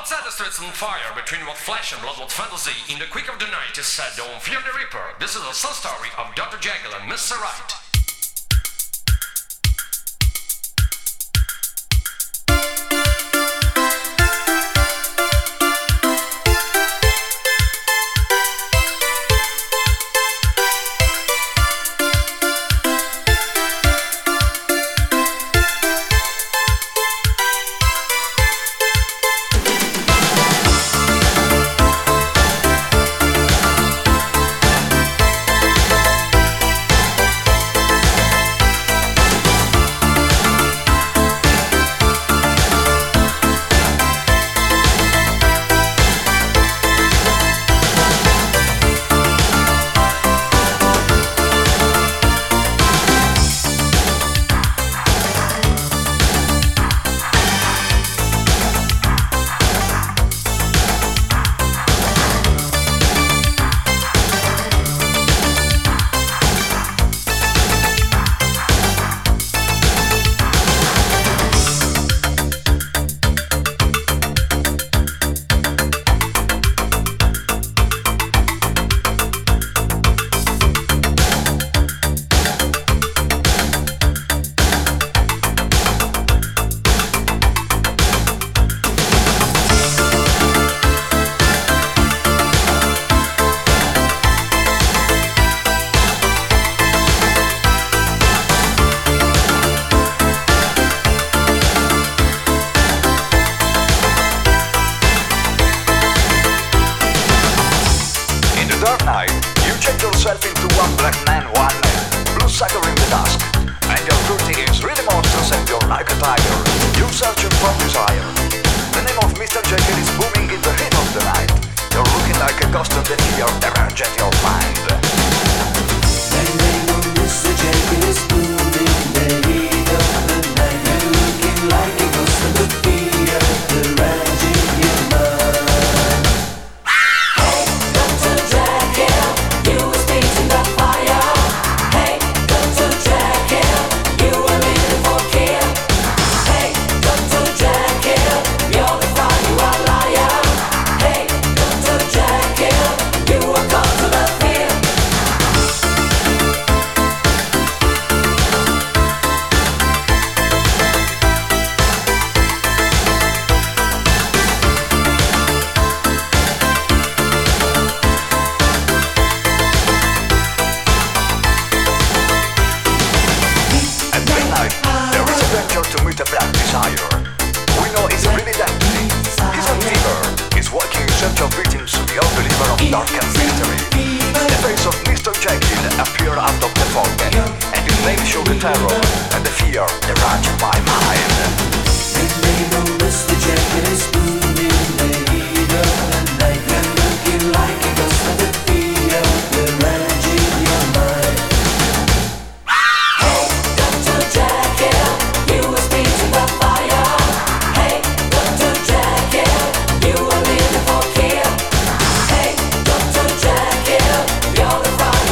Outside the streets on fire, between what flesh and blood, what fantasy, in the quick of the night is said, don't fear the reaper. This is a sad story of Dr. Jekyll and Mr. Right.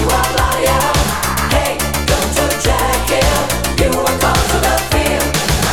You are called to the field.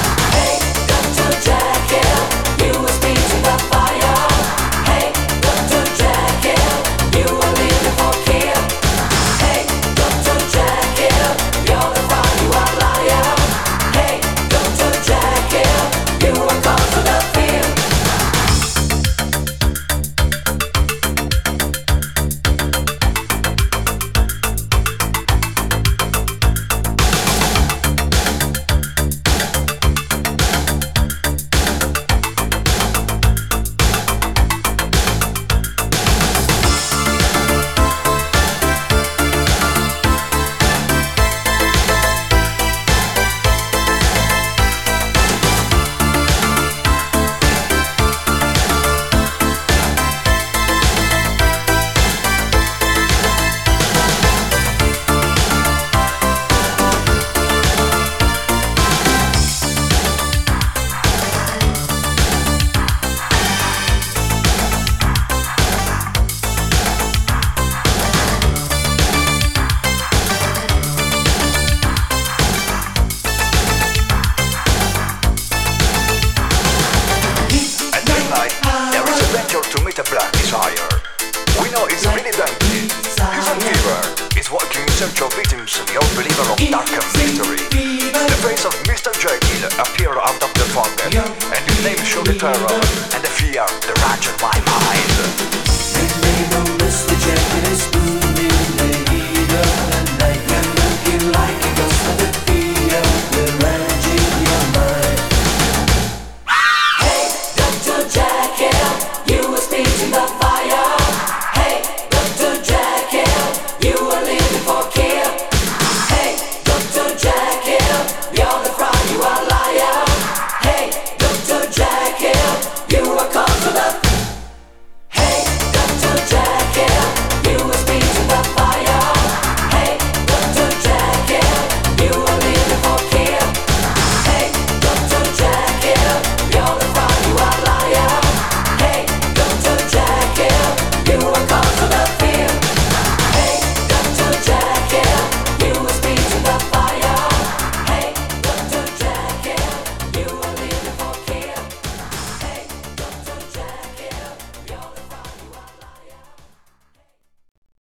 the black desire. We know it's really dandy. He's on fever. He's walking in search of victims, the old believer of dark and mystery. The face of Mr. Jekyll appeared out of the fog, and his name showed the terror and the fear that raged my mind.